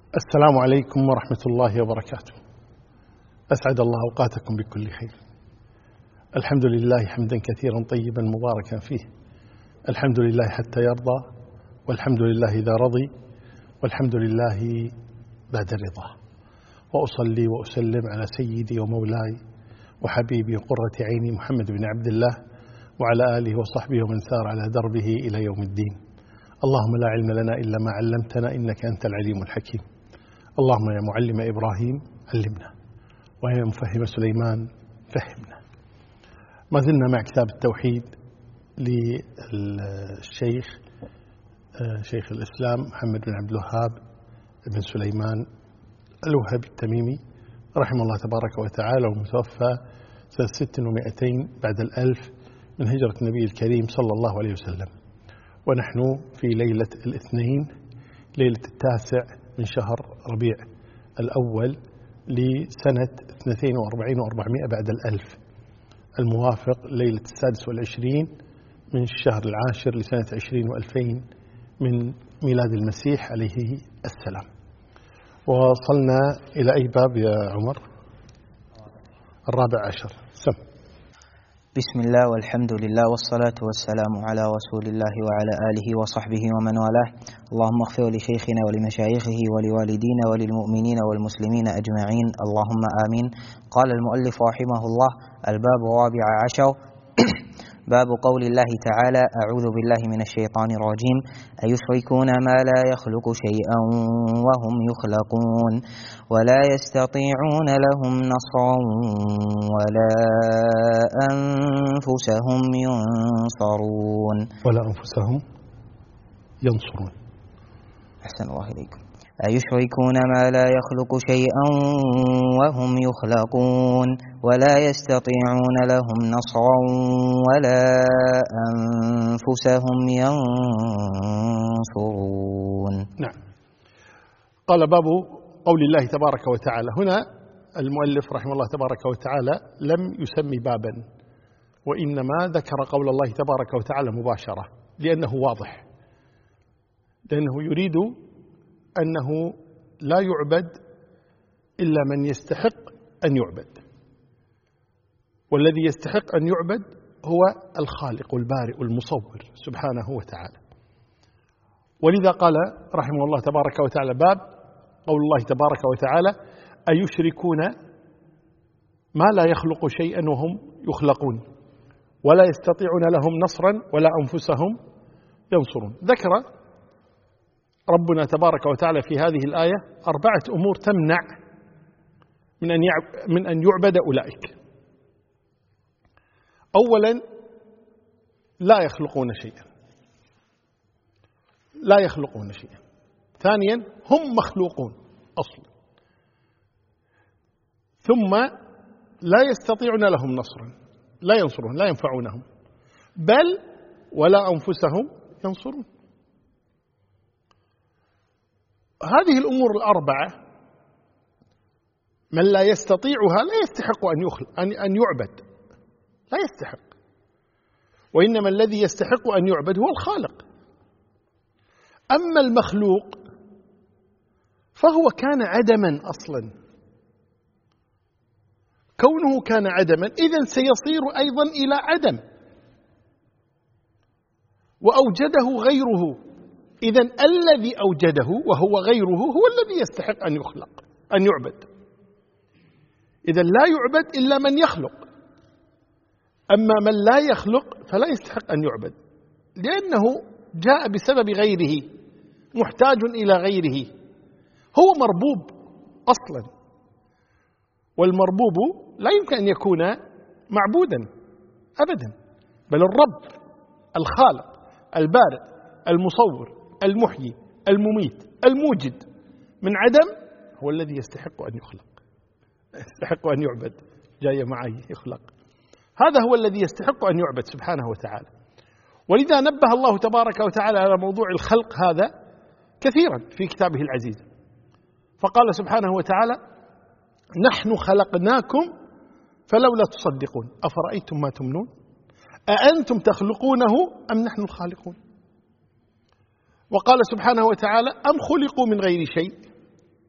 السلام عليكم ورحمة الله وبركاته. أسعد الله أوقاتكم بكل خير. الحمد لله حمدا كثيرا طيبا مباركا فيه. الحمد لله حتى يرضى، والحمد لله إذا رضي، والحمد لله بعد الرضا. وأصلي وأسلم على سيدي ومولاي وحبيبي وقرة عيني محمد بن عبد الله وعلى آله وصحبه ومن سار على دربه إلى يوم الدين. اللهم لا علم لنا إلا ما علمتنا إنك أنت العليم الحكيم. اللهم يا معلم إبراهيم علمنا، ويا مفهم سليمان فهمنا. ما زلنا مع كتاب التوحيد للشيخ شيخ الإسلام محمد بن عبد الوهاب بن سليمان الوهابي التميمي رحمه الله تبارك وتعالى، ومتوفى سنة 600 بعد 1000 من هجرة النبي الكريم صلى الله عليه وسلم. ونحن في ليلة الاثنين، ليلة 9 من شهر ربيع الأول لسنة 42 و400 بعد 1000، الموافق ليلة 26 من الشهر العاشر لسنة 20 و2000 من ميلاد المسيح عليه السلام. وصلنا إلى أي باب يا عمر؟ 14. سم. بسم الله والحمد لله والصلاة والسلام على رسول الله وعلى آله وصحبه ومن والاه. اللهم اغفر لشيخنا ولمشايخه ولوالدينا وللمؤمنين والمسلمين أجمعين، اللهم آمين. قال المؤلف رحمه الله: الباب 14 باب قول الله تعالى: أعوذ بالله من الشيطان الرجيم: أيشركون ما لا يخلق شيئا وهم يخلقون ولا يستطيعون لهم نصرا ولا أنفسهم ينصرون. ولا أنفسهم ينصرون. أحسن الله إليكم. أيشركون ما لا يخلق شيئا وهم يخلقون ولا يستطيعون لهم نصرا ولا أنفسهم ينصرون. نعم. قال باب قول الله تبارك وتعالى. هنا المؤلف رحمه الله تبارك وتعالى لم يسمي بابا، وإنما ذكر قول الله تبارك وتعالى مباشرة، لأنه واضح، لأنه يريد أنه لا يعبد إلا من يستحق أن يعبد، والذي يستحق أن يعبد هو الخالق البارئ المصور سبحانه وتعالى. ولذا قال رحمه الله تبارك وتعالى باب قول الله تبارك وتعالى: أيشركون ما لا يخلق شيئا وهم يخلقون ولا يستطيعون لهم نصرا ولا أنفسهم ينصرون. ذكر ربنا تبارك وتعالى في هذه الآية 4 أمور تمنع من أن يعبد أولئك. أولا، لا يخلقون شيئا، لا يخلقون شيئا. ثانيا، هم مخلوقون أصلا. ثم لا يستطيعون لهم نصرا، لا ينصرون، لا ينفعونهم، بل ولا أنفسهم ينصرون. هذه الأمور ال4 من لا يستطيعها لا يستحق أن يعبد، لا يستحق. وإنما الذي يستحق أن يعبد هو الخالق. أما المخلوق فهو كان عدما أصلا، كونه كان عدما إذن سيصير أيضا إلى عدم، وأوجده غيره. إذن الذي أوجده وهو غيره هو الذي يستحق أن يخلق، أن يعبد. إذن لا يعبد إلا من يخلق. أما من لا يخلق فلا يستحق أن يعبد، لأنه جاء بسبب غيره، محتاج إلى غيره، هو مربوب أصلا. والمربوب لا يمكن أن يكون معبودا أبدا، بل الرب الخالق البارئ المصور المحيي المميت الموجد من عدم هو الذي يستحق أن يخلق، يستحق أن يعبد. جاي معي يخلق، هذا هو الذي يستحق أن يعبد سبحانه وتعالى. ولذا نبه الله تبارك وتعالى على موضوع الخلق هذا كثيرا في كتابه العزيز، فقال سبحانه وتعالى: نحن خلقناكم فلولا تصدقون أفرأيتم ما تمنون أأنتم تخلقونه أم نحن الخالقون. وقال سبحانه وتعالى: أم خلقوا من غير شيء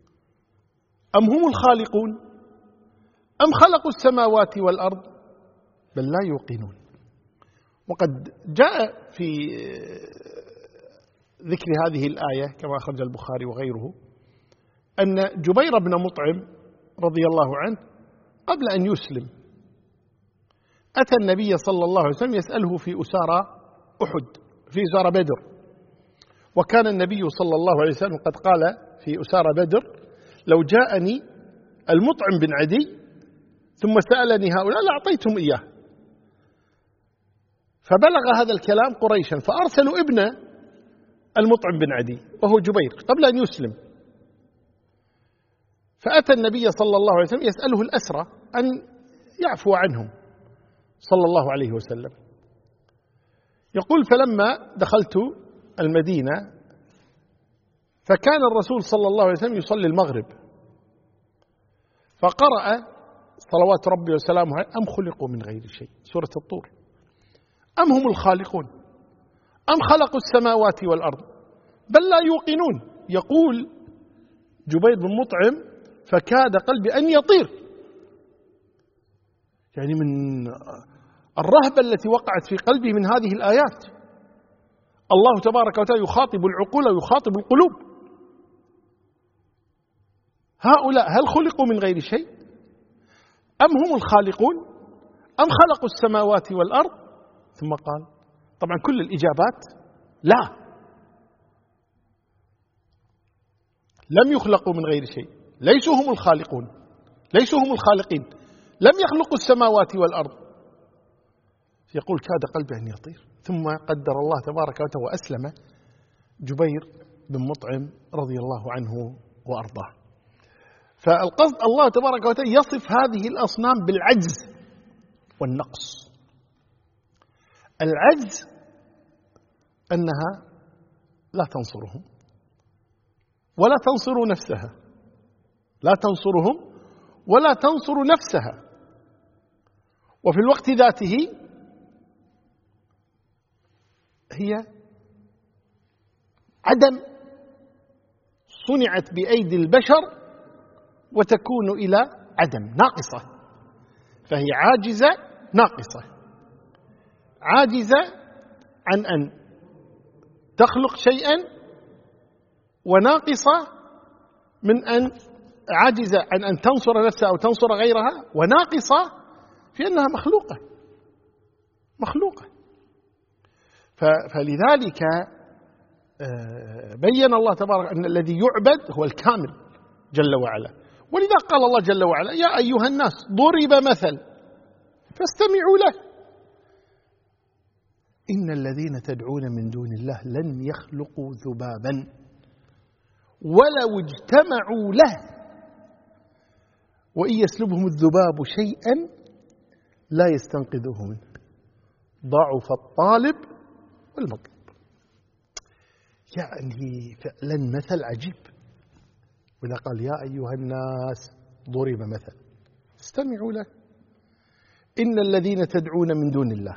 أم هم الخالقون أم خلقوا السماوات والأرض بل لا يوقنون. وقد جاء في ذكر هذه الآية كما أخرج البخاري وغيره أن جبير بن مطعم رضي الله عنه قبل أن يسلم أتى النبي صلى الله عليه وسلم يسأله في أسارى أحد، في أسارى بدر، وكان النبي صلى الله عليه وسلم قد قال في أسارى بدر: لو جاءني المطعم بن عدي ثم سألني هؤلاء لأعطيتهم إياه. فبلغ هذا الكلام قريشا فأرسلوا ابن المطعم بن عدي وهو جبير قبل أن يسلم، فأتى النبي صلى الله عليه وسلم يسأله الأسرى أن يعفو عنهم صلى الله عليه وسلم. يقول: فلما دخلت المدينة فكان الرسول صلى الله عليه وسلم يصلي المغرب، فقرأ صلوات ربي وسلامه عليه: أم خلقوا من غير شيء، سورة الطور، أم هم الخالقون أم خلقوا السماوات والأرض بل لا يوقنون. يقول جبير بن مطعم: فكاد قلبي أن يطير، يعني من الرهبة التي وقعت في قلبي من هذه الآيات. الله تبارك وتعالى يخاطب العقول ويخاطب القلوب. هؤلاء هل خلقوا من غير شيء أم هم الخالقون أم خلقوا السماوات والأرض؟ ثم قال: طبعا كل الإجابات لا، لم يخلقوا من غير شيء، ليسوا هم الخالقون، ليسوا هم الخالقين، لم يخلقوا السماوات والأرض. يقول: كاد قلبي أن يطير. ثم قدر الله تبارك وتعالى وأسلم جبير بن مطعم رضي الله عنه وأرضاه. فالقصد الله تبارك وتعالى يصف هذه الأصنام بالعجز والنقص. العجز أنها لا تنصرهم ولا تنصر نفسها، لا تنصرهم ولا تنصر نفسها، وفي الوقت ذاته هي عدم، صنعت بأيدي البشر وتكون إلى عدم، ناقصة، فهي عاجزة ناقصة، عاجزة عن أن تخلق شيئا، وناقصة من أن عاجزة عن أن تنصر نفسها أو تنصر غيرها، وناقصة في أنها مخلوقة. فلذلك بين الله تبارك أن الذي يعبد هو الكامل جل وعلا. ولذا قال الله جل وعلا: يا أيها الناس ضرب مثل فاستمعوا له إن الذين تدعون من دون الله لن يخلقوا ذبابا ولو اجتمعوا له وإن يسلبهم الذباب شيئا لا يستنقذوه منه ضعف الطالب والمطلوب. يعني فعلا مثل عجيب. وإذا قال: يا أيها الناس ضرب مثل استمعوا له إن الذين تدعون من دون الله.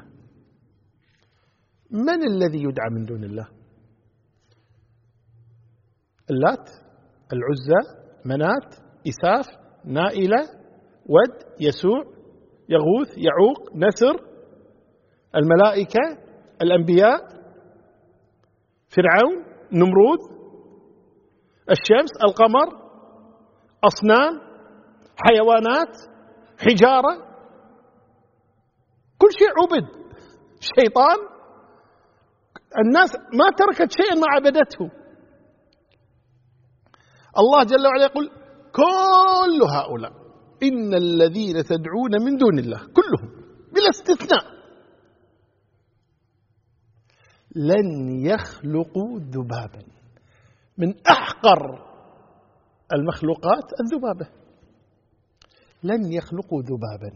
من الذي يدعى من دون الله؟ اللات، العزى، منات، إساف، نائلة، ود، يسوع، يغوث، يعوق، نسر، الملائكة، الأنبياء، فرعون، نمرود، الشمس، القمر، أصنام، حيوانات، حجارة، كل شيء عبد. شيطان، الناس ما تركت شيئا ما عبدته. الله جل وعلا يقول: كل هؤلاء إن الذين تدعون من دون الله كلهم بلا استثناء لن يخلقوا ذبابا. من أحقر المخلوقات الذبابة، لن يخلقوا ذبابا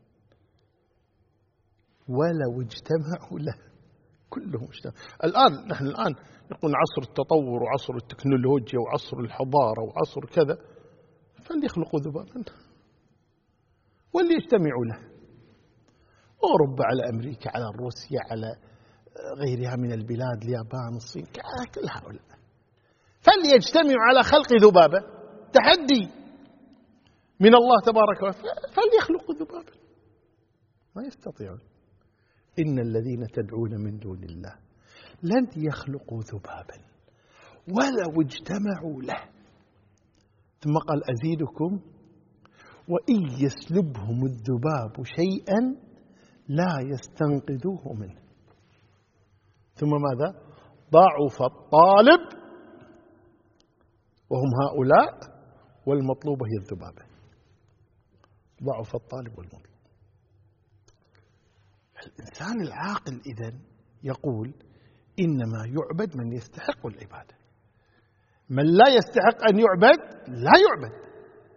ولو اجتمعوا له. كلهم اجتمعوا. نحن الآن يقول عصر التطور وعصر التكنولوجيا وعصر الحضارة وعصر كذا، فليخلقوا ذبابا وليجتمعوا له. أوروبا على أمريكا على روسيا على غيرها من البلاد، اليابان، الصين، كل هؤلاء فليجتمعوا على خلق ذبابة. تحدي من الله تبارك وتعالى فليخلقوا ذبابا، ما يستطيعون. إن الذين تدعون من دون الله لن يخلقوا ذبابا ولو اجتمعوا له. ثم قال أزيدكم وإن يسلبهم الذباب شيئا لا يستنقذوه منه. ثم ماذا؟ ضعف الطالب وهم هؤلاء والمطلوب هي الذبابة. ضعف الطالب والمطلوب. الإنسان العاقل إذن يقول إنما يعبد من يستحق العبادة، من لا يستحق أن يعبد لا يعبد،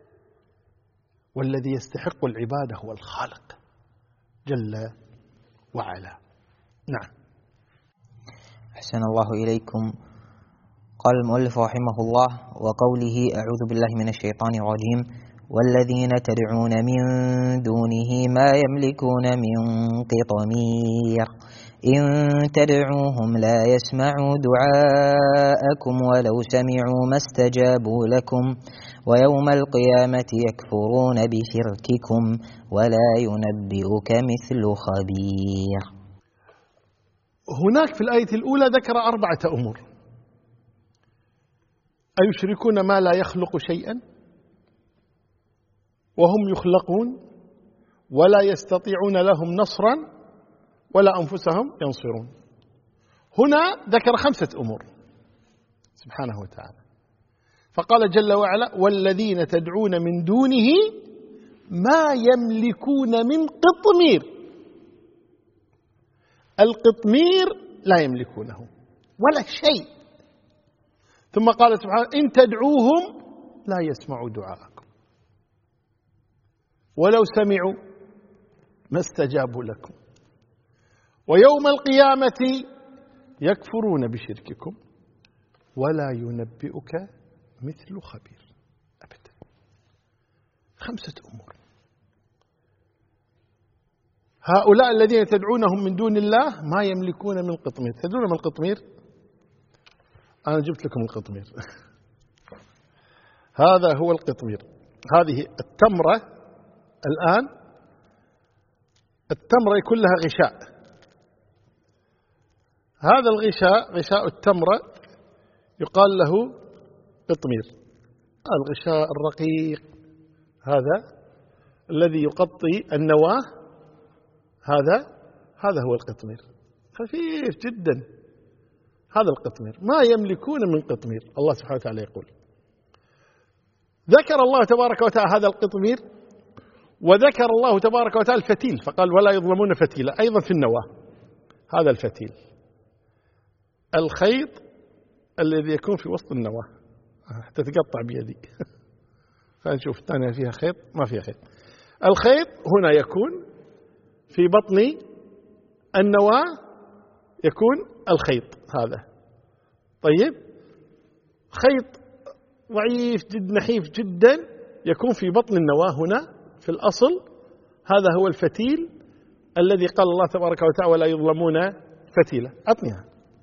والذي يستحق العبادة هو الخالق جل وعلا. نعم. أحسن الله إليكم. قال المؤلف رحمه الله: وقوله أعوذ بالله من الشيطان الرجيم: والذين تدعون من دونه ما يملكون من قطمير إن تدعوهم لا يسمعوا دعاءكم ولو سمعوا ما استجابوا لكم ويوم القيامة يكفرون بشرككم ولا ينبئك مثل خبير. هناك في الآية الأولى ذكر 4 أمور: أيشركون ما لا يخلق شيئا وهم يخلقون ولا يستطيعون لهم نصرا ولا أنفسهم ينصرون. هنا ذكر 5 أمور سبحانه وتعالى، فقال جل وعلا: والذين تدعون من دونه ما يملكون من قطمير. القطمير لا يملكونه ولا شيء. ثم قال سبحانه: إن تدعوهم لا يسمعوا دعاءكم ولو سمعوا ما استجابوا لكم ويوم القيامة يكفرون بشرككم ولا ينبئك مثل خبير. أبدا. 5 أمور. هؤلاء الذين تدعونهم من دون الله ما يملكون من قطمير. تدرون من القطمير؟ أنا جبت لكم القطمير. هذا هو القطمير. هذه التمرة الآن، التمرة يكون لها غشاء. هذا الغشاء، غشاء التمرة، يقال له قطمير. الغشاء الرقيق هذا الذي يغطي النواة، هذا هو القطمير، خفيف جدا. هذا القطمير ما يملكون من قطمير. الله سبحانه وتعالى يقول، ذكر الله تبارك وتعالى هذا القطمير، وذكر الله تبارك وتعالى الفتيل فقال: ولا يظلمون فتيلا. أيضا في النواة هذا الفتيل، الخيط الذي يكون في وسط النواة حتى تقطع بيدي. خلينا نشوف الثانية فيها خيط، ما فيها خيط. الخيط هنا يكون في بطن النواة، يكون الخيط هذا. طيب، خيط ضعيف جدا نحيف جدا يكون في بطن النواة هنا في الأصل. هذا هو الفتيل الذي قال الله تبارك وتعالى: ولا يظلمون فتيلة. أعطنيها.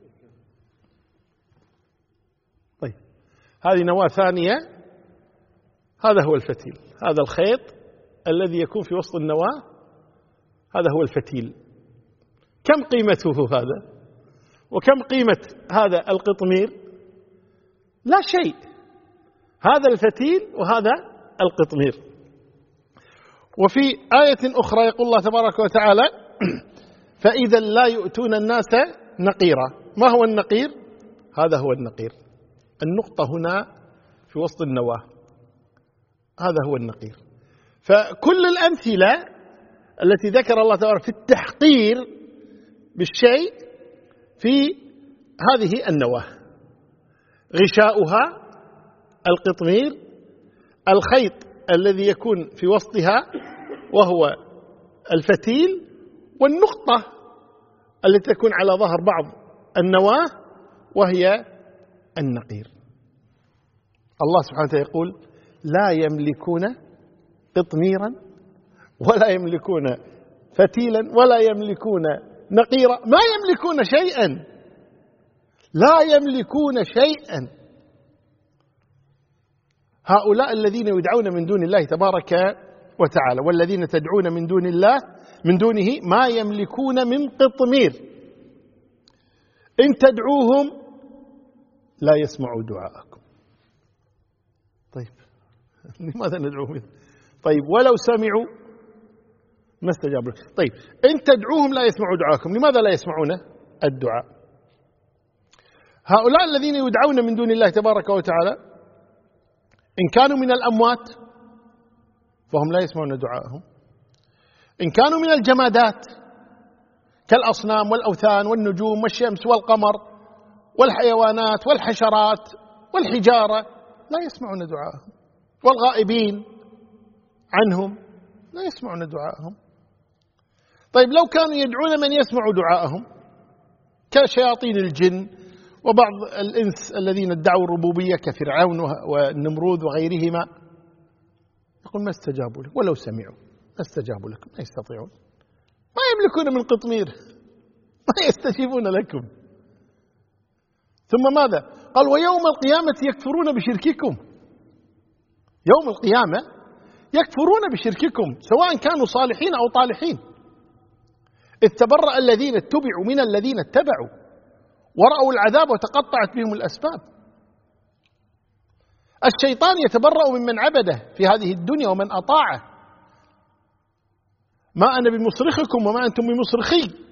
طيب، هذه نواة ثانية. هذا هو الفتيل، هذا الخيط الذي يكون في وسط النواة، هذا هو الفتيل. كم قيمته هذا؟ وكم قيمة هذا القطمير؟ لا شيء. هذا الفتيل وهذا القطمير. وفي آية أخرى يقول الله تبارك وتعالى: فإذا لا يؤتون الناس نقيرا. ما هو النقير؟ هذا هو النقير، النقطة هنا في وسط النواة، هذا هو النقير. فكل الأمثلة التي ذكر الله تبارك في التحقير بالشيء في هذه النواة، غشاؤها القطمير، الخيط الذي يكون في وسطها وهو الفتيل، والنقطة التي تكون على ظهر بعض النواة وهي النقير. الله سبحانه وتعالى يقول: لا يملكون قطميرا ولا يملكون فتيلا ولا يملكون نقيرا. ما يملكون شيئا، لا يملكون شيئا. هؤلاء الذين يدعون من دون الله تبارك وتعالى والذين تدعون من دون الله من دونه ما يملكون من قطمير، إن تدعوهم لا يسمعوا دعاءكم. طيب لماذا ندعوهم؟ طيب ولو سمعوا ما استجابوا. طيب إن تدعوهم لا يسمعوا دعاءكم، لماذا لا يسمعون الدعاء؟ هؤلاء الذين يدعون من دون الله تبارك وتعالى إن كانوا من الأموات فهم لا يسمعون دعاءهم، إن كانوا من الجمادات كالأصنام والأوثان والنجوم والشمس والقمر والحيوانات والحشرات والحجارة لا يسمعون دعاءهم، والغائبين عنهم لا يسمعون دعاءهم. طيب لو كانوا يدعون من يسمع دعاءهم كشياطين الجن وبعض الإنس الذين ادعوا الربوبية كفرعون والنمرود وغيرهما، يقول ما استجابوا لك، ولو سمعوا ما استجابوا لكم، ما يستطيعون، ما يملكون من قطمير، ما يستجيبون لكم. ثم ماذا؟ قال ويوم القيامة يكفرون بشرككم، يوم القيامة يكفرون بشرككم سواء كانوا صالحين أو طالحين. إذ تبرأ الذين اتبعوا من الذين اتبعوا ورأوا العذاب وتقطعت بهم الأسباب. الشيطان يتبرأ ممن عبده في هذه الدنيا ومن أطاعه، ما أنا بمصرخكم وما أنتم بمصرخي،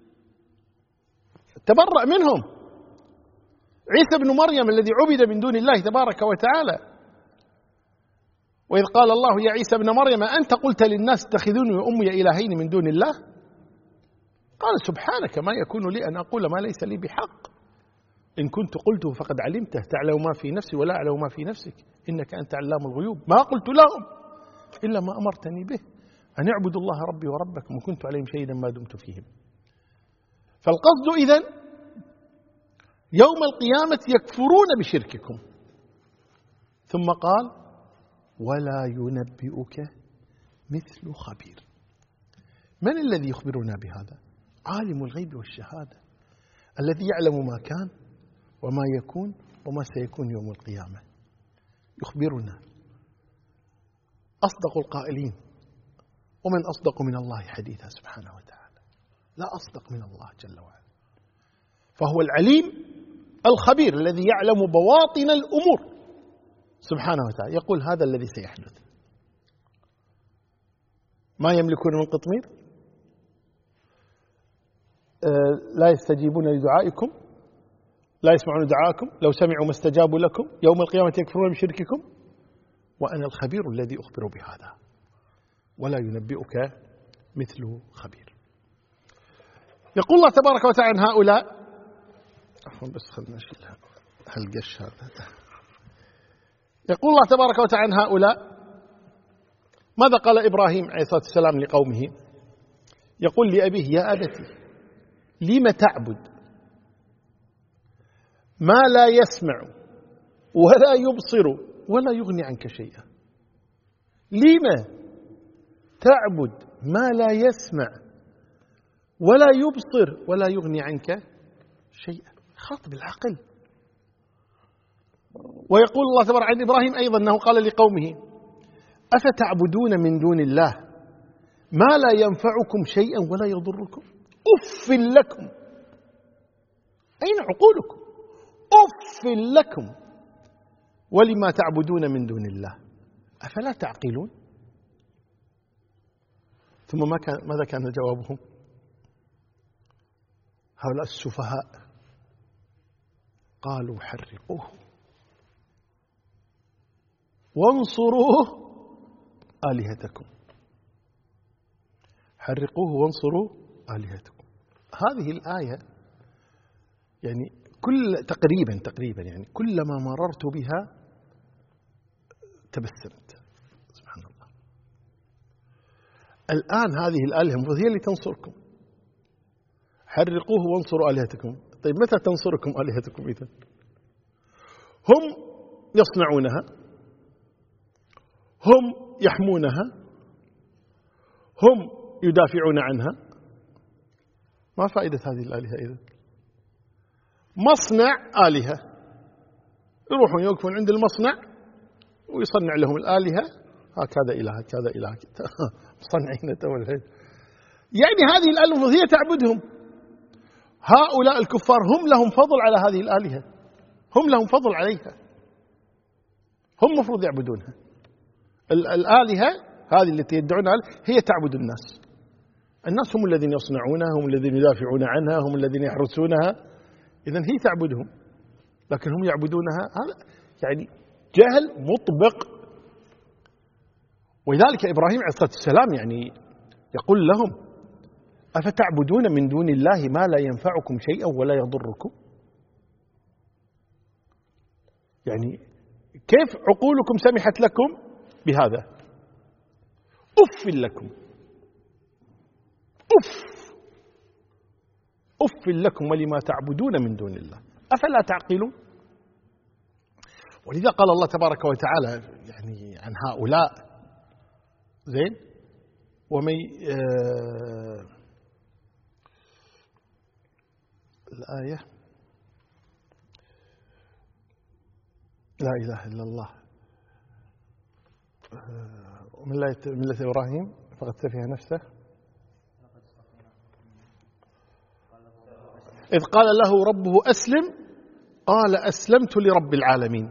تبرأ منهم. عيسى بن مريم الذي عبد من دون الله تبارك وتعالى، وإذ قال الله يا عيسى بن مريم أنت قلت للناس اتخذوني وأمي إلهين من دون الله، قال سبحانك ما يكون لي أن أقول ما ليس لي بحق، إن كنت قلته فقد علمته تعلم ما في نفسي ولا أعلم ما في نفسك إنك أنت علام الغيوب، ما قلت لهم إلا ما أمرتني به أن اعبدوا الله ربي وربكم وكنت عليهم شهيدا ما دمت فيهم. فالقصد إذن يوم القيامة يكفرون بشرككم. ثم قال ولا ينبئك مثل خبير. من الذي يخبرنا بهذا؟ عالم الغيب والشهادة الذي يعلم ما كان وما يكون وما سيكون يوم القيامة، يخبرنا. أصدق القائلين، ومن أصدق من الله حديثا سبحانه وتعالى، لا أصدق من الله جل وعلا. فهو العليم الخبير الذي يعلم بواطن الأمور سبحانه وتعالى، يقول هذا الذي سيحدث. ما يملكون من قطمير، لا يستجيبون لدعائكم، لا يسمعون دعاءكم، لو سمعوا ما استجابوا لكم، يوم القيامة يكفرون بشرككم، وأنا الخبير الذي أخبر بهذا، ولا ينبئك مثل خبير. يقول الله تبارك وتعالى عن هؤلاء، عفوا بس خلنا نشيل هالقش هذا. يقول الله تبارك وتعالى عن هؤلاء، ماذا قال إبراهيم عليه الصلاة والسلام لقومه؟ يقول لأبيه يا أبتي لم تعبد ما لا يسمع ولا يبصر ولا يغني عنك شيئا. لم تعبد ما لا يسمع ولا يبصر ولا يغني عنك شيئا. خاطب العقل. ويقول الله تبارك عن إبراهيم أيضا أنه قال لقومه أفتعبدون من دون الله ما لا ينفعكم شيئا ولا يضركم أف لكم. أين عقولكم؟ أف لكم ولما تعبدون من دون الله أفلا تعقلون. ثم ماذا كان جوابهم؟ هؤلاء السفهاء قالوا حرقوه وانصروه آلهتكم. حرقوه وانصروا آلهتكم. هذه الآية يعني تقريبا يعني كلما مررت بها تبسمت. سبحان الله. الآن هذه الآلهة هي اللي تنصركم. حرقوه وانصروا آلهتكم. طيب متى تنصركم آلهتكم إذن؟ هم يصنعونها، هم يحمونها، هم يدافعون عنها. ما فائدة هذه الآلهة إذن؟ مصنع آلهة، يروحون يوقفون عند المصنع ويصنع لهم الآلهة، هكذا إله هكذا إله مصنعين الحين. يعني هذه الآلهة هي تعبدهم. هؤلاء الكفار هم لهم فضل على هذه الآلهة، هم لهم فضل عليها، هم مفروض يعبدونها. الآلهة هذه التي يدعونها هي تعبد الناس. الناس هم الذين يصنعونها، هم الذين يدافعون عنها، هم الذين يحرسونها. إذن هي تعبدهم، لكن هم يعبدونها. هذا يعني جهل مطبق. ولذلك إبراهيم عليه الصلاة والسلام يعني يقول لهم: أفتعبدون من دون الله ما لا ينفعكم شيئا ولا يضركم؟ يعني كيف عقولكم سمحت لكم بهذا؟ أف لكم، أف لكم ولما تعبدون من دون الله أفلا تعقلون؟ ولذا قال الله تبارك وتعالى يعني عن هؤلاء زين ومن الآية لا إله إلا الله ومن ملة إبراهيم فقد سفه نفسه إذ قال له ربه أسلم قال أسلمت لرب العالمين.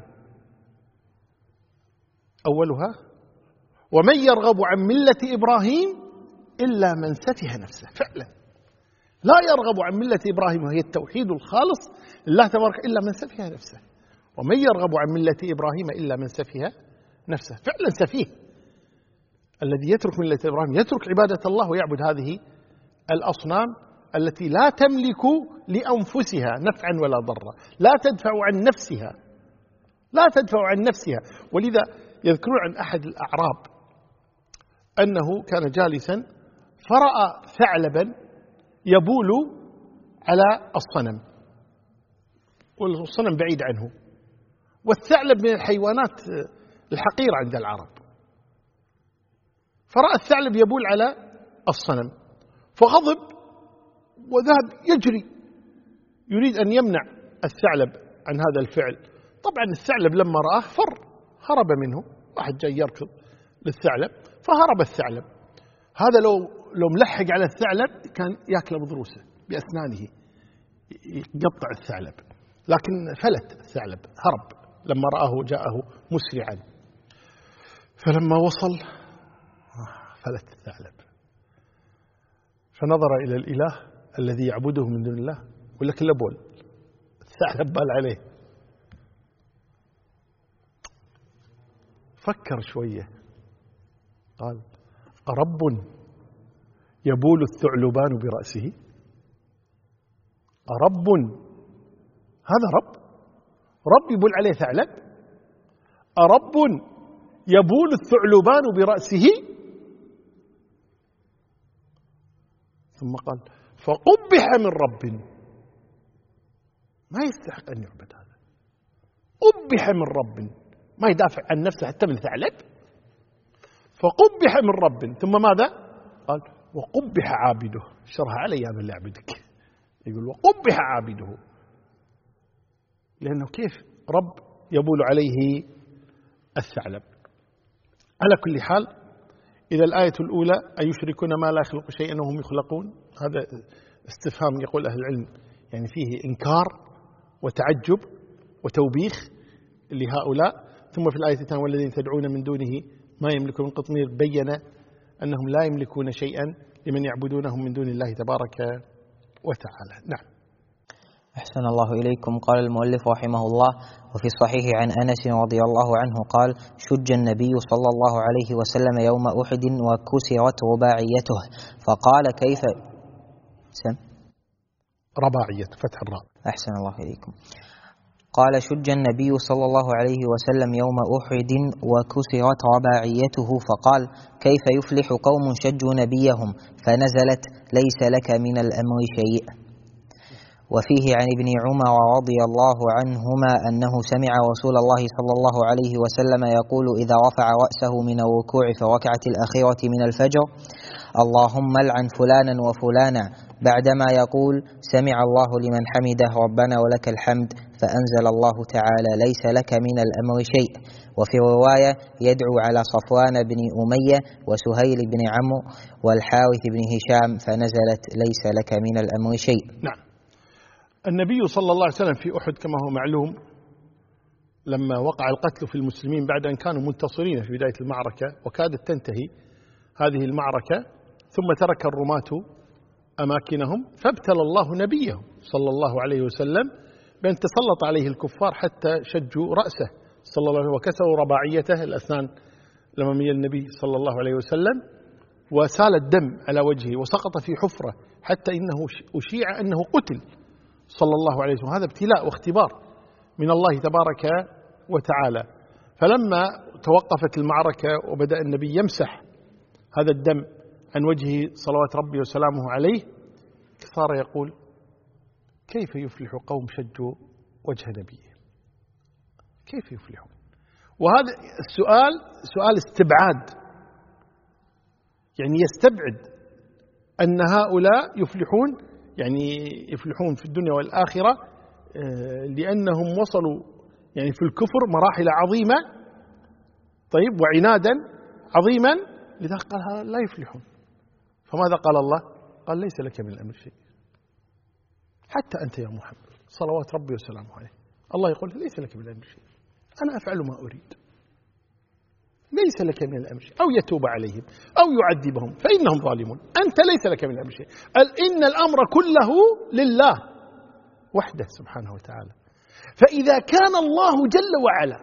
أولها: ومن يرغب عن ملة إبراهيم إلا من سفه نفسه. فعلا لا يرغب عن ملة إبراهيم وهي التوحيد الخالص لله تبارك إلا من سفه نفسه. ومن يرغب عن ملة إبراهيم إلا من سفه نفسه. فعلا سفيه الذي يترك ملة إبراهيم، يترك عبادة الله ويعبد هذه الأصنام التي لا تملك لأنفسها نفعا ولا ضرا، لا تدفع عن نفسها، لا تدفع عن نفسها. ولذا يذكرون عن أحد الأعراب أنه كان جالسا فرأى ثعلبا يبول على الصنم، والصنم بعيد عنه، والثعلب من الحيوانات الحقيرة عند العرب. فرأى الثعلب يبول على الصنم فغضب وذهب يجري يريد أن يمنع الثعلب عن هذا الفعل. طبعا الثعلب لما رآه فر، هرب منه. واحد جاي يركض للثعلب فهرب الثعلب. هذا لو ملحق على الثعلب كان يأكله بضروسه بأسنانه، يقطع الثعلب، لكن فلت الثعلب، هرب لما رآه جاءه مسرعا. فلما وصل فلت الثعلب، فنظر إلى الإله الذي يعبده من دون الله يقول لك لبول، الثعلب بال عليه. فكر شوية قال: أرب يبول الثعلبان برأسه؟ أرب، هذا رب يبول عليه ثعلب؟ أرب يبول الثعلبان برأسه؟ ثم قال: فقبح من رب ما يستحق أن يعبد هذا. قبح من رب ما يدافع عن نفسه حتى من ثعلب. فقبح من رب، ثم ماذا قال؟ وقبح عابده. شرها علي يا من يعبدك، يقول وقبح عابده، لأنه كيف رب يبول عليه الثعلب. على كل حال، إذا الآية الأولى أيشركون ما لا يخلق شيئا وهم يخلقون، هذا استفهام يقول أهل العلم يعني فيه إنكار وتعجب وتوبيخ لهؤلاء. ثم في الآية الثانية: والذين تدعون من دونه ما يملكون من قطمير، بين أنهم لا يملكون شيئا لمن يعبدونهم من دون الله تبارك وتعالى. نعم. أحسن الله إليكم. قال المؤلف رحمه الله: وفي الصحيح عن أنس رضي الله عنه قال: شج النبي صلى الله عليه وسلم يوم أحد وكسرت رباعيته، فقال كيف رباعية فتح الراء. أحسن الله إليكم. قال: شج النبي صلى الله عليه وسلم يوم أحد وكسرت رباعيته، فقال كيف يفلح قوم شجوا نبيهم، فنزلت ليس لك من الأمر شيء. وفيه عن ابن عمر رضي الله عنهما أنه سمع رسول الله صلى الله عليه وسلم يقول إذا رفع رأسه من الركوع في الركعة الأخيرة من الفجر: اللهم لعن فلانا وفلانا، بعدما يقول سمع الله لمن حمده ربنا ولك الحمد، فأنزل الله تعالى ليس لك من الأمر شيء. وفي رواية يدعو على صفوان بن أمية وسهيل بن عمرو والحارث بن هشام، فنزلت ليس لك من الأمر شيء. نعم. النبي صلى الله عليه وسلم في أحد كما هو معلوم لما وقع القتل في المسلمين بعد أن كانوا منتصرين في بداية المعركة وكادت تنتهي هذه المعركة، ثم ترك الرماة أماكنهم، فابتلى الله نبيه صلى الله عليه وسلم بأن تسلط عليه الكفار حتى شجوا رأسه صلى الله عليه وسلم وكسروا رباعيته الأسنان الأمامية النبي صلى الله عليه وسلم، وسال الدم على وجهه وسقط في حفرة حتى إنه أشيع أنه قتل صلى الله عليه وسلم. هذا ابتلاء واختبار من الله تبارك وتعالى. فلما توقفت المعركة وبدأ النبي يمسح هذا الدم عن وجهه صلوات ربي وسلامه عليه، صار يقول كيف يفلح قوم شجوا وجه نبيه؟ كيف يفلحون؟ وهذا السؤال سؤال استبعاد، يعني يستبعد أن هؤلاء يفلحون، يعني يفلحون في الدنيا والآخرة، لأنهم وصلوا يعني في الكفر مراحل عظيمة طيب وعنادا عظيما، لذا قال هذا لا يفلحون. فماذا قال الله؟ قال ليس لك من الأمر شيء. حتى أنت يا محمد صلوات ربي وسلامه عليه الله يقول ليس لك من الأمر شيء، أنا أفعل ما أريد، ليس لك من الأمر شيء، أو يتوب عليهم أو يعذبهم فإنهم ظالمون، أنت ليس لك من الأمر شيء. قال إن الأمر كله لله وحده سبحانه وتعالى. فإذا كان الله جل وعلا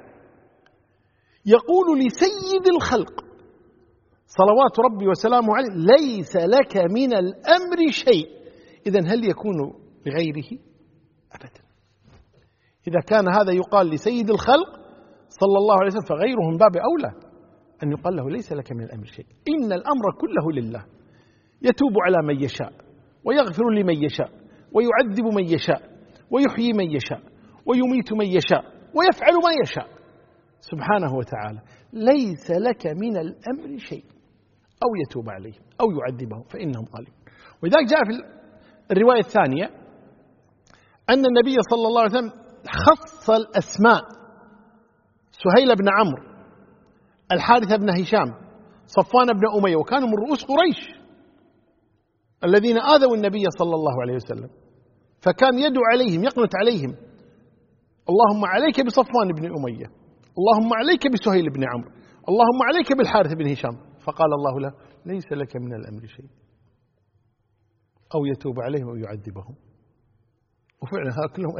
يقول لسيد الخلق صلوات ربي وسلامه عليه ليس لك من الأمر شيء، إذن هل يكون لغيره؟ أبدا. إذا كان هذا يقال لسيد الخلق صلى الله عليه وسلم فغيره من باب أولى أن يقال له ليس لك من الأمر شيء. إن الأمر كله لله، يتوب على من يشاء ويغفر لمن يشاء ويعذب من يشاء ويحيي من يشاء ويميت من يشاء ويفعل ما يشاء سبحانه وتعالى. ليس لك من الأمر شيء، أو يتوب عليهم أو يعذبهم فإنهم ظالمون. ولذلك جاء في الرواية الثانية أن النبي صلى الله عليه وسلم خص الأسماء سهيل بن عمرو، الحارث بن هشام، صفوان بن أمية، وكانوا من رؤوس قريش الذين آذوا النبي صلى الله عليه وسلم، فكان يدعو عليهم يقنت عليهم اللهم عليك بصفوان بن أمية، اللهم عليك بسهيل بن عمرو، اللهم عليك بالحارث بن هشام. فقال الله له ليس لك من الأمر شيء، أو يتوب عليهم أو يعذبهم. وفعلا كلهم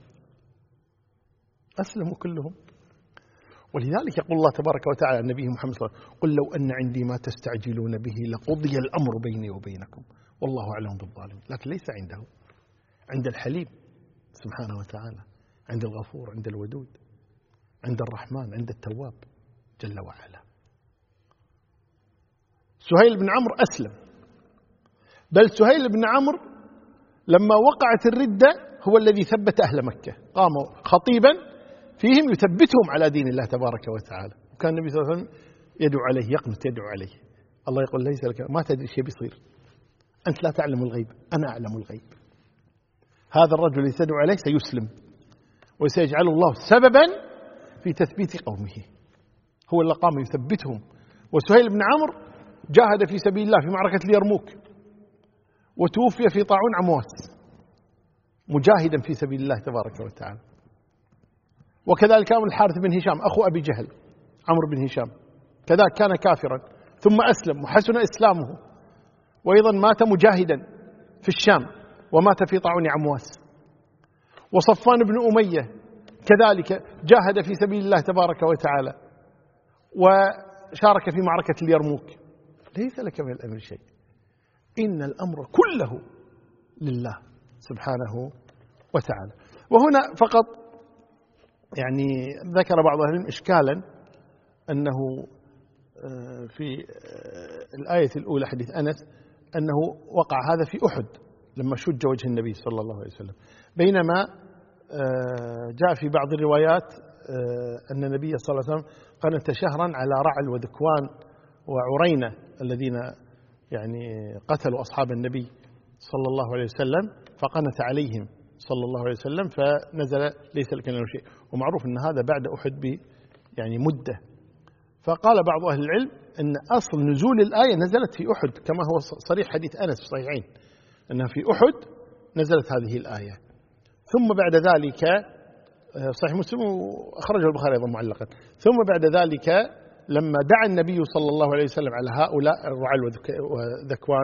أسلموا كلهم. ولذلك يقول الله تبارك وتعالى عن نبيه محمد صلى الله عليه وسلم قل لو أن عندي ما تستعجلون به لقضي الأمر بيني وبينكم والله أعلم بالظالمين. لكن ليس عنده، عند الحليم سبحانه وتعالى، عند الغفور، عند الودود، عند الرحمن، عند التواب جل وعلا. سهيل بن عمرو أسلم، بل سهيل بن عمرو لما وقعت الردة هو الذي ثبت أهل مكة، قام خطيبا فيهم يثبتهم على دين الله تبارك وتعالى. وكان النبي صلى الله عليه وسلم يدعو عليه، يقنت يدعو عليه. الله يقول ليس لك، ما تدري شيء بيصير، أنت لا تعلم الغيب، أنا أعلم الغيب. هذا الرجل الذي تدعو عليه سيسلم وسيجعل الله سببا في تثبيت قومه، هو اللي قام يثبتهم. وسهيل بن عمرو جاهد في سبيل الله في معركة اليرموك وتوفي في طاعون عمواس مجاهدا في سبيل الله تبارك وتعالى. وكذلك كان الحارث بن هشام أخو أبي جهل عمرو بن هشام، كذلك كان كافرا ثم أسلم وحسن إسلامه، وأيضا مات مجاهدا في الشام ومات في طاعون عمواس. وصفوان بن أمية كذلك جاهد في سبيل الله تبارك وتعالى وشارك في معركة اليرموك. ليس لك من الأمر شيء، إن الأمر كله لله سبحانه وتعالى. وهنا فقط يعني ذكر بعض أهل العلم إشكالا أنه في الآية الأولى حديث أنس أنه وقع هذا في أحد لما شج وجه النبي صلى الله عليه وسلم، بينما جاء في بعض الروايات أن النبي صلى الله عليه وسلم قنت شهرا على رعل وذكوان وعرينة الذين يعني قتلوا أصحاب النبي صلى الله عليه وسلم فقنت عليهم صلى الله عليه وسلم فنزل ليس لك منه شيء. ومعروف أن هذا بعد أحد يعني مدة. فقال بعض أهل العلم أن أصل نزول الآية نزلت في أحد كما هو صريح حديث أنس في الصحيحين أنها في أحد نزلت هذه الآية. ثم بعد ذلك صحيح مسلم وأخرجه البخاري أيضا معلقا. ثم بعد ذلك لما دعا النبي صلى الله عليه وسلم على هؤلاء الرعل وذكوان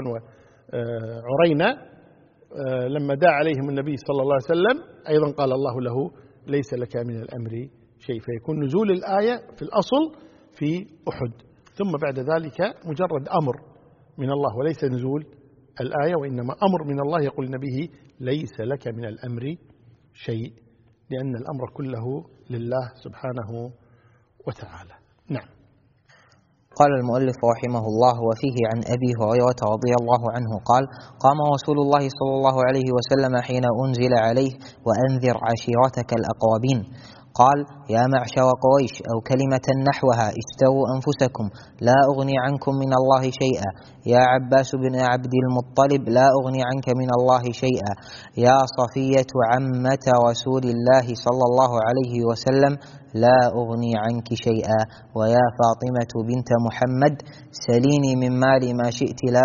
وعرينة لما دعا عليهم النبي صلى الله عليه وسلم أيضا قال الله له ليس لك من الأمر شيء. فيكون نزول الآية في الأصل في أحد، ثم بعد ذلك مجرد أمر من الله وليس نزول الآية، وإنما أمر من الله يقول النبي ليس لك من الأمر شيء، لأن الأمر كله لله سبحانه وتعالى. نعم. قال المؤلف رحمه الله: وفيه عن أبي هريرة رضي الله عنه قال: قام رسول الله صلى الله عليه وسلم حين أنزل عليه: وأنذر عشيرتك الأقربين. قال: يا معشر قريش، أو كلمة نحوها: اشتروا أنفسكم لا أغني عنكم من الله شيئا. يا عباس بن عبد المطلب، لا أغني عنك من الله شيئا. يا صفية عمة رسول الله صلى الله عليه وسلم، لا أغني عنك شيئا. ويا فاطمة بنت محمد، سليني من مالي ما شئت، لا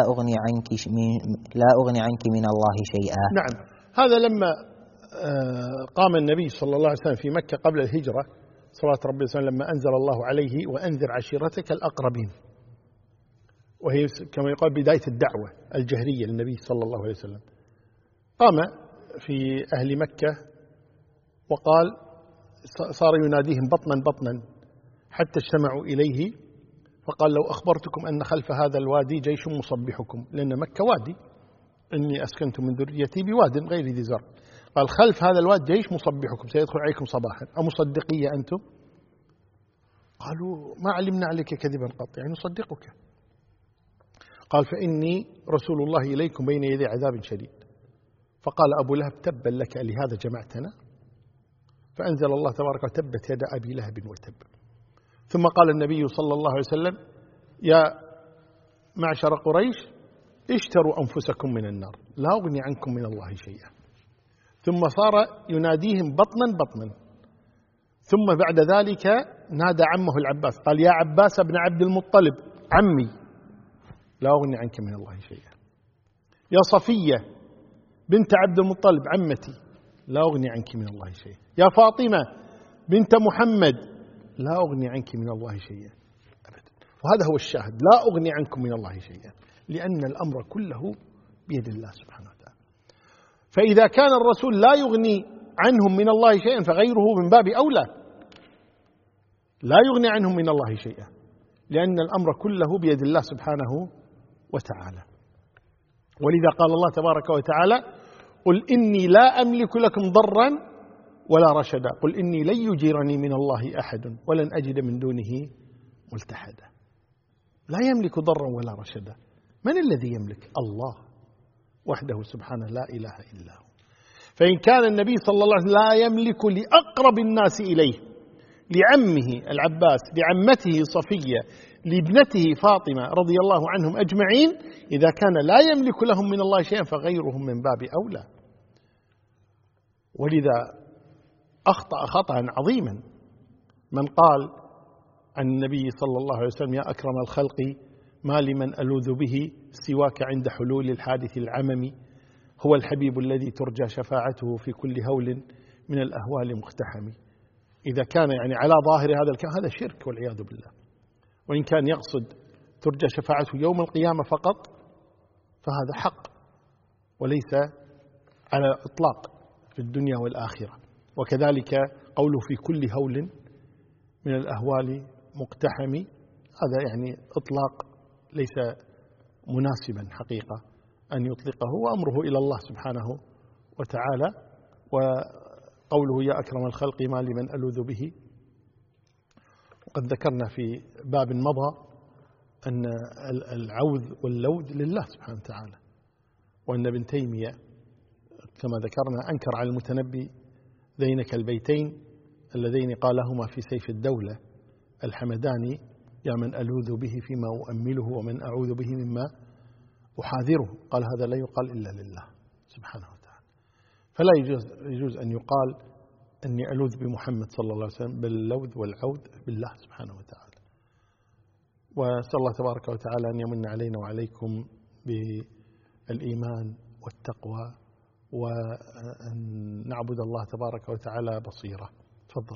أغني عنك من الله شيئا. نعم. هذا لما قام النبي صلى الله عليه وسلم في مكة قبل الهجرة صلوات ربي وسلم لما أنزل الله عليه: وأنذر عشيرتك الأقربين، وهي كما يقال بداية الدعوة الجهرية للنبي صلى الله عليه وسلم. قام في أهل مكة وقال، صار يناديهم بطنا بطنا حتى اجتمعوا إليه، فقال: لو أخبرتكم أن خلف هذا الوادي جيش مصبحكم، لأن مكة وادي، إني أسكنت من ذريتي بواد غير ذي زرع. قال: خلف هذا الوادي جيش مصبحكم سيدخل عليكم صباحا، أمصدقية أنتم؟ قالوا: ما علمنا عليك كذبا قط، يعني نصدقك. قال: فإني رسول الله إليكم بين يدي عذاب شديد. فقال أبو لهب: تبا لك، لهذا جمعتنا؟ فأنزل الله تبارك وتبت يد أبي لهب وتب. ثم قال النبي صلى الله عليه وسلم: يا معشر قريش، اشتروا أنفسكم من النار، لا أغني عنكم من الله شيئا. ثم صار يناديهم بطنا بطنا. ثم بعد ذلك نادى عمه العباس، قال: يا عباس بن عبد المطلب، عمي، لا أغني عنك من الله شيئا. يا صفية بنت عبد المطلب، عمتي، لا أغني عنك من الله شيئا. يا فاطمة بنت محمد، لا أغني عنك من الله شيئا أبدا. وهذا هو الشاهد: لا أغني عنكم من الله شيئا، لأن الأمر كله بيد الله سبحانه وتعالى. فإذا كان الرسول لا يغني عنهم من الله شيئا فغيره من باب أولى لا يغني عنهم من الله شيئا، لأن الأمر كله بيد الله سبحانه وتعالى. ولذا قال الله تبارك وتعالى: قل إني لا أملك لكم ضرا ولا رشدا، قل إني لن يجيرني من الله أحد ولن أجد من دونه ملتحدا. لا يملك ضرا ولا رشدا. من الذي يملك؟ الله وحده سبحانه، لا إله إلا هو. فإن كان النبي صلى الله عليه وسلم لا يملك لأقرب الناس إليه، لعمه العباس، لعمته صفية، لابنته فاطمة رضي الله عنهم أجمعين، إذا كان لا يملك لهم من الله شيئا فغيرهم من باب أولى. ولذا أخطأ خطأ عظيما من قال عن النبي صلى الله عليه وسلم: يا أكرم الخلق، ما لمن ألوذ به سواك عند حلول الحادث العمم، هو الحبيب الذي ترجى شفاعته في كل هول من الأهوال مقتحم. إذا كان يعني على ظاهر هذا الكلام هذا شرك والعياذ بالله. وإن كان يقصد ترجى شفاعته يوم القيامة فقط فهذا حق، وليس على إطلاق في الدنيا والآخرة. وكذلك قوله في كل هول من الأهوال مقتحم، هذا يعني إطلاق ليس مناسبا حقيقة أن يطلقه، وأمره إلى الله سبحانه وتعالى. وقوله: يا أكرم الخلق، ما لمن ألوذ به. وقد ذكرنا في باب مضى أن العوذ واللوذ لله سبحانه وتعالى، وأن ابن تيمية كما ذكرنا أنكر على المتنبي ذينك البيتين اللذين قالهما في سيف الدولة الحمداني: يا من ألوذ به فيما أؤمله، ومن أعوذ به مما أحاذره، قال هذا لا يقال إلا لله سبحانه وتعالى. فلا يجوز أن يقال أني ألوذ بمحمد صلى الله عليه وسلم، بل اللوذ والعوذ بالله سبحانه وتعالى. وأسأل الله تبارك وتعالى أن يمن علينا وعليكم بالإيمان والتقوى، وأن نعبد الله تبارك وتعالى بصيرة. تفضل.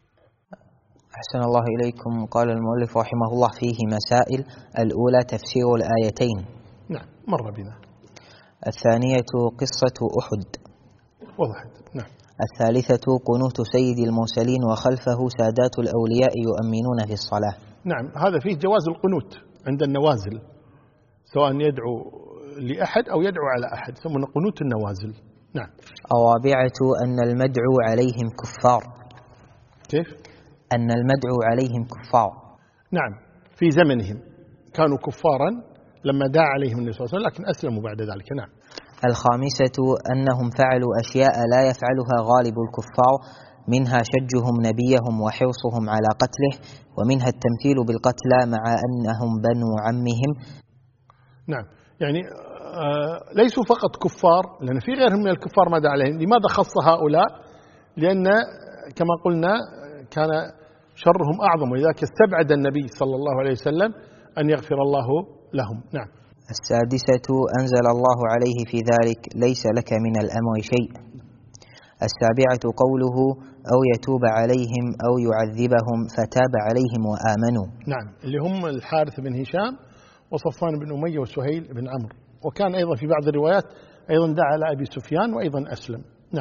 أحسن الله إليكم. قال المؤلف رحمه الله فيه مسائل: الأولى تفسير الآيتين. نعم مر بنا. الثانية قصة أحد. وضحت. نعم. الثالثة قنوت سيد المرسلين وخلفه سادات الأولياء يؤمنون في الصلاة. نعم، هذا فيه جواز القنوت عند النوازل، سواء يدعو لأحد أو يدعو على أحد، يسمونه قنوت النوازل. نعم. الرابعة أن المدعو عليهم كفار. كيف؟ أن المدعو عليهم كفار. نعم، في زمنهم كانوا كفارا لما دعا عليهم النبي صلى الله عليه وسلم، لكن أسلموا بعد ذلك. نعم. الخامسة أنهم فعلوا أشياء لا يفعلها غالب الكفار، منها شجهم نبيهم وحرصهم على قتله، ومنها التمثيل بالقتلى مع أنهم بنو عمهم. نعم، يعني ليسوا فقط كفار، لأن في غيرهم من الكفار ما دعا عليهم. لماذا خص هؤلاء؟ لأن كما قلنا كان شرهم أعظم، ولذلك استبعد النبي صلى الله عليه وسلم أن يغفر الله لهم. نعم. السادسة أنزل الله عليه في ذلك: ليس لك من الأمر شيء. السابعة قوله: أو يتوب عليهم أو يعذبهم فتاب عليهم وآمنوا. نعم، اللي هم الحارث بن هشام وصفوان بن أمية وسهيل بن عمرو، وكان أيضا في بعض الروايات أيضا دعا على أبي سفيان وأيضا أسلم. نعم.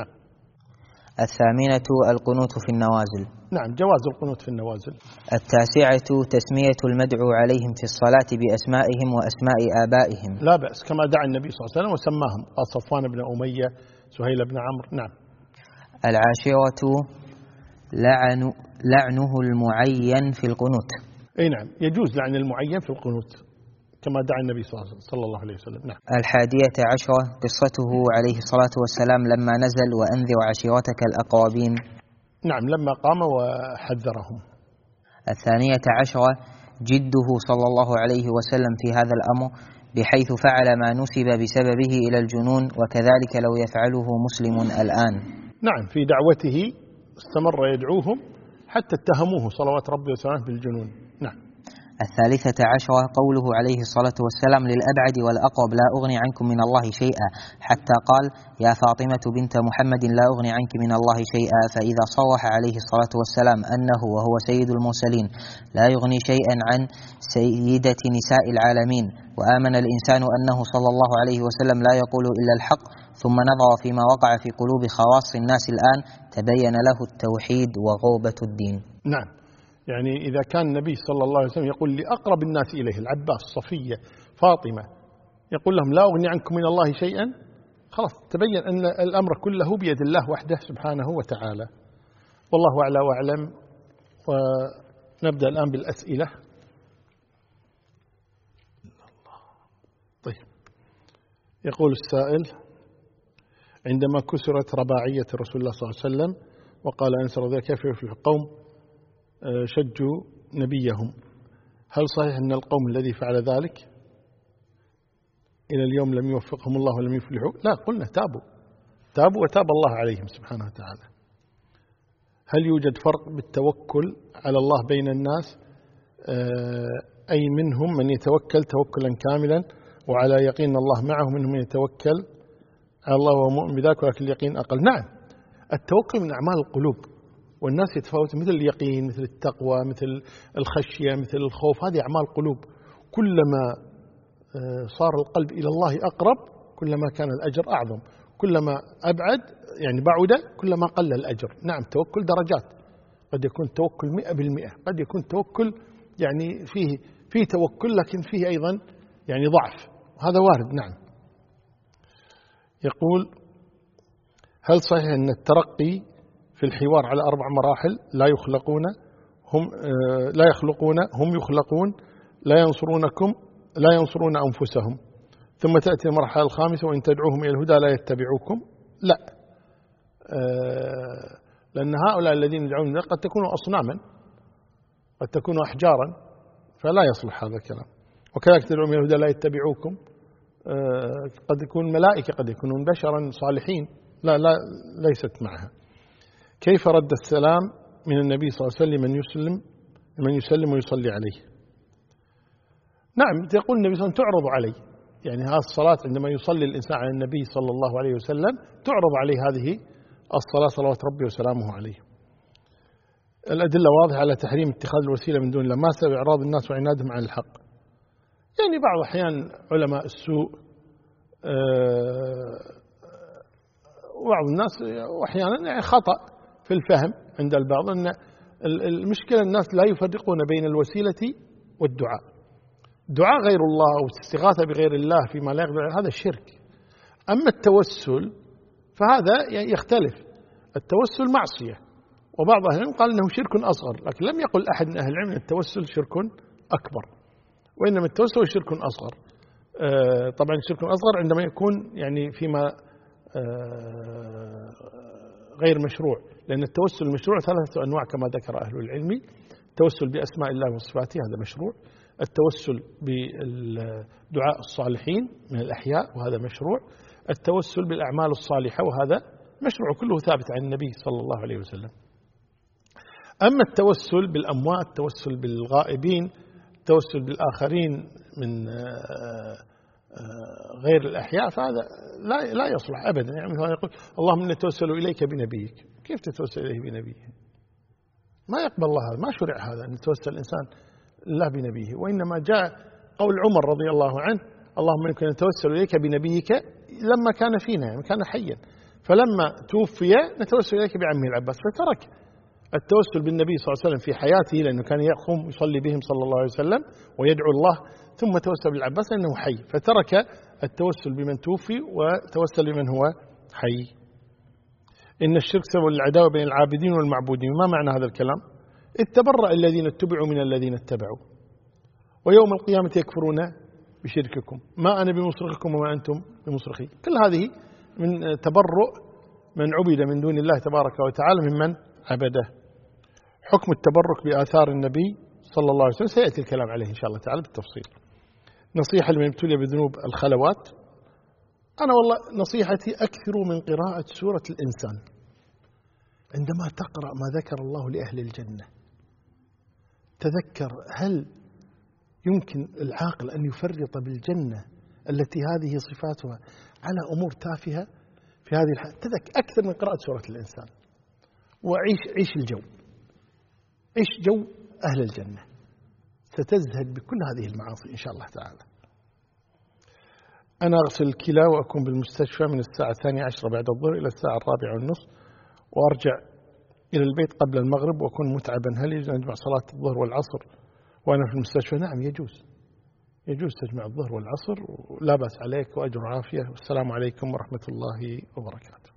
الثامنة القنوت في النوازل. نعم، جواز القنوت في النوازل. التاسعة تسمية المدعو عليهم في الصلاة بأسمائهم وأسماء آبائهم. لا بأس، كما دعا النبي صلى الله عليه وسلم وسماهم، قال صفوان بن أمية سهيل بن عمرو. نعم. العاشرة لعنه المعين في القنوت. أي نعم، يجوز لعن المعين في القنوت كما دعا النبي صلى الله عليه وسلم. نعم. الحادية عشرة قصته عليه الصلاة والسلام لما نزل: وأنذر عشيرتك الأقربين. نعم، لما قام وحذرهم. الثانية عشرة جده صلى الله عليه وسلم في هذا الأمر، بحيث فعل ما نسب بسببه إلى الجنون، وكذلك لو يفعله مسلم الآن. نعم، في دعوته استمر يدعوهم حتى اتهموه صلوات ربي وسلامه بالجنون. نعم. الثالثة عشرة قوله عليه الصلاة والسلام للأبعد والأقرب: لا أغني عنكم من الله شيئا، حتى قال: يا فاطمة بنت محمد لا أغني عنك من الله شيئا. فإذا صرح عليه الصلاة والسلام أنه وهو سيد المرسلين لا يغني شيئا عن سيدة نساء العالمين، وآمن الإنسان أنه صلى الله عليه وسلم لا يقول إلا الحق، ثم نظر فيما وقع في قلوب خواص الناس الآن، تبين له التوحيد وغربة الدين. نعم، يعني إذا كان النبي صلى الله عليه وسلم يقول لأقرب الناس إليه، العباس، صفية، فاطمة، يقول لهم لا أغني عنكم من الله شيئا، خلاص تبين أن الأمر كله بيد الله وحده سبحانه وتعالى. والله أعلى وأعلم. ونبدأ الآن بالأسئلة. طيب، يقول السائل: عندما كسرت رباعية رسول الله صلى الله عليه وسلم وقال أنس رضي الله كيف يفلح القوم شجوا نبيهم، هل صحيح أن القوم الذي فعل ذلك إلى اليوم لم يوفقهم الله ولم يفلحوا؟ لا، قلنا تابوا وتاب الله عليهم سبحانه وتعالى. هل يوجد فرق بالتوكل على الله بين الناس؟ أي منهم من يتوكل توكلا كاملا وعلى يقين الله معه، منهم من يتوكل على الله وهو مؤمن بذلك ولكن اليقين أقل. نعم، التوكل من أعمال القلوب، والناس يتفاوتون، مثل اليقين، مثل التقوى، مثل الخشية، مثل الخوف، هذه أعمال قلوب. كلما صار القلب إلى الله أقرب كلما كان الأجر أعظم، كلما أبعد يعني بعد كلما قل الأجر. نعم، توكل درجات، قد يكون توكل 100%، قد يكون توكل يعني فيه توكل لكن فيه أيضا يعني ضعف، هذا وارد. نعم. يقول: هل صحيح أن الترقي في الحوار على 4 مراحل؟ لا يخلقون هم يخلقون، لا ينصرون أنفسهم، ثم تأتي المرحلة الخامسة: وإن تدعوهم إلى الهدى لا يتبعوكم. لا، لأن هؤلاء الذين يدعون قد تكونوا أصناما، قد تكونوا أحجارا، فلا يصلح هذا الكلام. وكذلك تدعوهم إلى الهدى لا يتبعوكم، قد يكون ملائكة، قد يكونون بشرا صالحين، لا ليست معها. كيف رد السلام من النبي صلى الله عليه وسلم من يسلم ويصلي عليه؟ نعم، يقول النبي صلى الله عليه وسلم تعرض عليه، يعني هذه الصلاة عندما يصلي الإنسان على النبي صلى الله عليه وسلم تعرض عليه هذه الصلاة صلوات ربي وسلامه عليه. الأدلة واضحة على تحريم اتخاذ الوسيلة من دون الله، ما سبب إعراض الناس وعنادهم عن الحق. يعني بعض الأحيان علماء السوء وبعض الناس وأحيانا يعني خطأ في الفهم عند البعض، أن المشكلة الناس لا يفرقون بين الوسيلة والدعاء. دعاء غير الله أو استغاثة بغير الله فيما لا يقدر هذا الشرك. أما التوسل فهذا يختلف، التوسل معصية، وبعض أهل العلم قال إنه شرك أصغر، لكن لم يقل أحد من أهل العلم أن التوسل شرك أكبر، وإنما التوسل شرك أصغر. طبعا الشرك الأصغر عندما يكون يعني فيما غير مشروع، لأن التوسل المشروع 3 أنواع كما ذكر أهل العلم. التوسل بأسماء الله وصفاته هذا مشروع، التوسل بدعاء الصالحين من الأحياء وهذا مشروع، التوسل بالأعمال الصالحة وهذا مشروع، كله ثابت عن النبي صلى الله عليه وسلم. أما التوسل بالأموات، التوسل بالغائبين، التوسل بالآخرين من غير الأحياء، فهذا لا يصلح أبدا. يعني مثلا يقول اللهم إني أتوسل إليك بنبيك، كيف تتوسل إليه بنبيه؟ ما يقبل الله هذا، ما شرع هذا أن يتوسل الإنسان الله بنبيه. وإنما جاء قول عمر رضي الله عنه اللهم إنك نتوسل إليك بنبيك لما كان فينا، يعني كان حيا، فلما توفي نتوسل إليك بعمه العباس، فترك التوسل بالنبي صلى الله عليه وسلم في حياته لأنه كان يقوم يصلي بهم صلى الله عليه وسلم ويدعو الله، ثم توسل بالعباس لأنه حي، فترك التوسل بمن توفي وتوسل بمن هو حي. إن الشرك سبب العداوة بين العابدين والمعبودين. ما معنى هذا الكلام؟ اتبرأ الذين اتبعوا من الذين اتبعوا ويوم القيامة يكفرون بشرككم ما أنا بمصرخكم وما أنتم بمصرخي. كل هذه من تبرؤ من عبد من دون الله تبارك وتعالى ممن عبده. حكم التبرك بآثار النبي صلى الله عليه وسلم سيأتي الكلام عليه إن شاء الله تعالى بالتفصيل. نصيحة لمن ابتلي بذنوب الخلوات. أنا والله نصيحتي أكثروا من قراءة سورة الإنسان. عندما تقرأ ما ذكر الله لأهل الجنة تذكر هل يمكن العاقل أن يفرط بالجنة التي هذه صفاتها على أمور تافهة في هذه الحالة. تذكر أكثر من قراءة سورة الإنسان وعيش الجو، عيش جو أهل الجنة، ستزهد بكل هذه المعاصي إن شاء الله تعالى. أنا أغسل الكلى وأكون بالمستشفى من الساعة 12 بعد الظهر إلى الساعة 4:30 وأرجع إلى البيت قبل المغرب وأكون متعبا، هل يجوز أن أجمع صلاة الظهر والعصر وأنا في المستشفى؟ نعم يجوز تجمع الظهر والعصر ولا بأس عليك وأجر عافية. والسلام عليكم ورحمة الله وبركاته.